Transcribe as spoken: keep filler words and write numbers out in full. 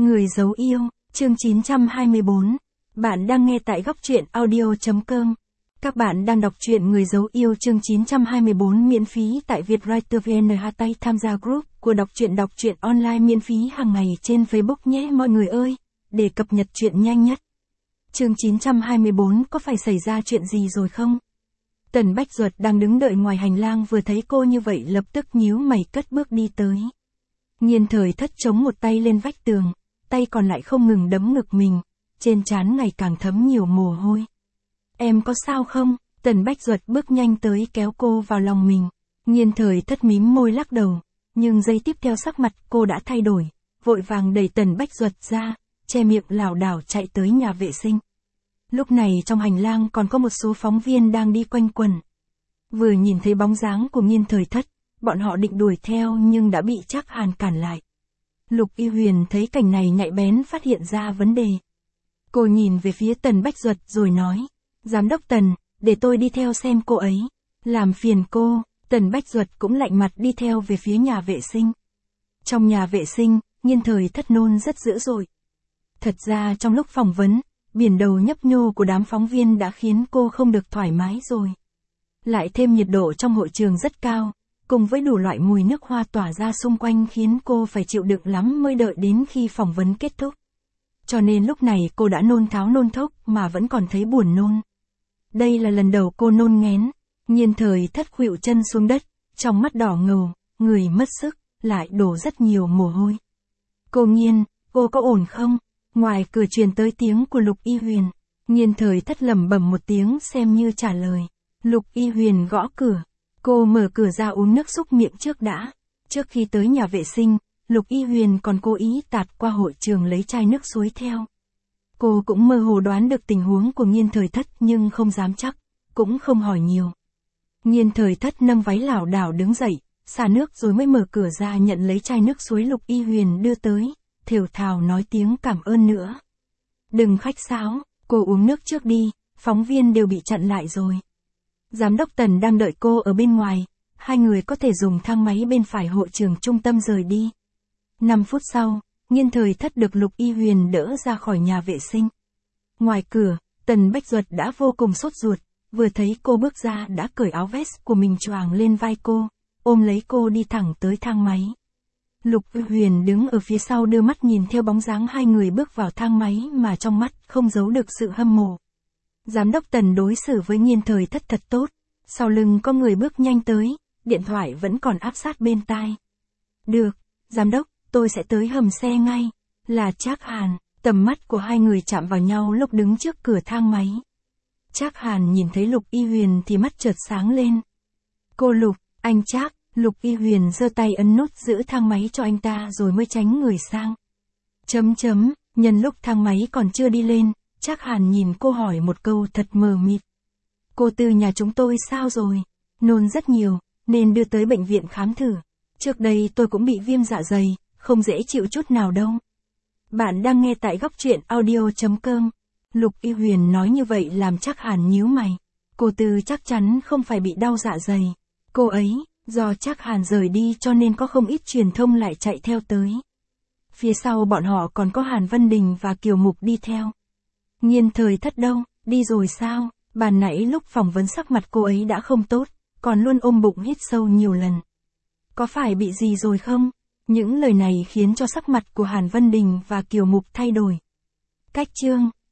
Người giấu yêu, chương chín trăm hai mươi bốn. Bạn đang nghe tại góc truyện audio.com. Các bạn đang đọc truyện Người giấu yêu chương chín trăm hai mươi bốn miễn phí tại Vietwriter vê en. Hashtag tham gia group của đọc truyện đọc truyện online miễn phí hàng ngày trên Facebook nhé mọi người ơi, để cập nhật truyện nhanh nhất. Chương chín trăm hai mươi bốn có phải xảy ra chuyện gì rồi không? Tần Bách Duật đang đứng đợi ngoài hành lang vừa thấy cô như vậy lập tức nhíu mày cất bước đi tới. Nhiên Thời Thất chống một tay lên vách tường, tay còn lại không ngừng đấm ngực mình, trên trán ngày càng thấm nhiều mồ hôi. Em có sao không? Tần Bách Duật bước nhanh tới kéo cô vào lòng mình. Nhiên Thời Thất mím môi lắc đầu, nhưng giây tiếp theo sắc mặt cô đã thay đổi, vội vàng đẩy Tần Bách Duật ra, che miệng lảo đảo chạy tới nhà vệ sinh. Lúc này trong hành lang còn có một số phóng viên đang đi quanh quẩn. Vừa nhìn thấy bóng dáng của Nhiên Thời Thất, bọn họ định đuổi theo nhưng đã bị Trác Hàn cản lại. Lục Y Huyền thấy cảnh này nhạy bén phát hiện ra vấn đề. Cô nhìn về phía Tần Bách Duật rồi nói, Giám đốc Tần, để tôi đi theo xem cô ấy. Làm phiền cô. Tần Bách Duật cũng lạnh mặt đi theo về phía nhà vệ sinh. Trong nhà vệ sinh, Nhiên Thời Thất nôn rất dữ dội. Thật ra trong lúc phỏng vấn, biển đầu nhấp nhô của đám phóng viên đã khiến cô không được thoải mái rồi. Lại thêm nhiệt độ trong hội trường rất cao, cùng với đủ loại mùi nước hoa tỏa ra xung quanh khiến cô phải chịu đựng lắm mới đợi đến khi phỏng vấn kết thúc. Cho nên lúc này cô đã nôn tháo nôn thốc mà vẫn còn thấy buồn nôn. Đây là lần đầu cô nôn nghén. Nhiên Thời Thất khuỵu chân xuống đất, trong mắt đỏ ngầu, người mất sức, lại đổ rất nhiều mồ hôi. Cô Nhiên, cô có ổn không? Ngoài cửa truyền tới tiếng của Lục Y Huyền. Nhiên Thời Thất lẩm bẩm một tiếng xem như trả lời. Lục Y Huyền gõ cửa. Cô mở cửa ra uống nước súc miệng trước đã. Trước khi tới nhà vệ sinh, Lục Y Huyền còn cố ý tạt qua hội trường lấy chai nước suối theo. Cô cũng mơ hồ đoán được tình huống của Nhiên Thời Thất nhưng không dám chắc, cũng không hỏi nhiều. Nhiên Thời Thất nâng váy lảo đảo đứng dậy, xả nước rồi mới mở cửa ra nhận lấy chai nước suối Lục Y Huyền đưa tới, thều thào nói tiếng cảm ơn nữa. Đừng khách sáo, cô uống nước trước đi, phóng viên đều bị chặn lại rồi. Giám đốc Tần đang đợi cô ở bên ngoài, hai người có thể dùng thang máy bên phải hội trường trung tâm rời đi. năm phút sau, Nhiên Thời Thất được Lục Y Huyền đỡ ra khỏi nhà vệ sinh. Ngoài cửa, Tần Bách Duật đã vô cùng sốt ruột, vừa thấy cô bước ra đã cởi áo vest của mình choàng lên vai cô, ôm lấy cô đi thẳng tới thang máy. Lục Y Huyền đứng ở phía sau đưa mắt nhìn theo bóng dáng hai người bước vào thang máy mà trong mắt không giấu được sự hâm mộ. Giám đốc Tần đối xử với Nhiên Thời Thất thật tốt, sau lưng có người bước nhanh tới, điện thoại vẫn còn áp sát bên tai. Được, giám đốc, tôi sẽ tới hầm xe ngay. Là Trác Hàn. Tầm mắt của hai người chạm vào nhau lúc đứng trước cửa thang máy. Trác Hàn nhìn thấy Lục Y Huyền thì mắt chợt sáng lên. Cô Lục, anh Trác. Lục Y Huyền giơ tay ấn nút giữ thang máy cho anh ta rồi mới tránh người sang. Chấm chấm, nhân lúc thang máy còn chưa đi lên, Trác Hàn nhìn cô hỏi một câu thật mờ mịt. Cô Tư nhà chúng tôi sao rồi? Nôn rất nhiều, nên đưa tới bệnh viện khám thử. Trước đây tôi cũng bị viêm dạ dày, không dễ chịu chút nào đâu. Bạn đang nghe tại góc truyện audio.com. Lục Y Huyền nói như vậy làm Trác Hàn nhíu mày. Cô Tư chắc chắn không phải bị đau dạ dày. Cô ấy, do Trác Hàn rời đi cho nên có không ít truyền thông lại chạy theo tới. Phía sau bọn họ còn có Hàn Vân Đình và Kiều Mục đi theo. Nhiên Thời Thất đâu, đi rồi sao? Bàn nãy lúc phỏng vấn sắc mặt cô ấy đã không tốt, còn luôn ôm bụng hít sâu nhiều lần. Có phải bị gì rồi không? Những lời này khiến cho sắc mặt của Hàn Vân Đình và Kiều Mục thay đổi. Cách chương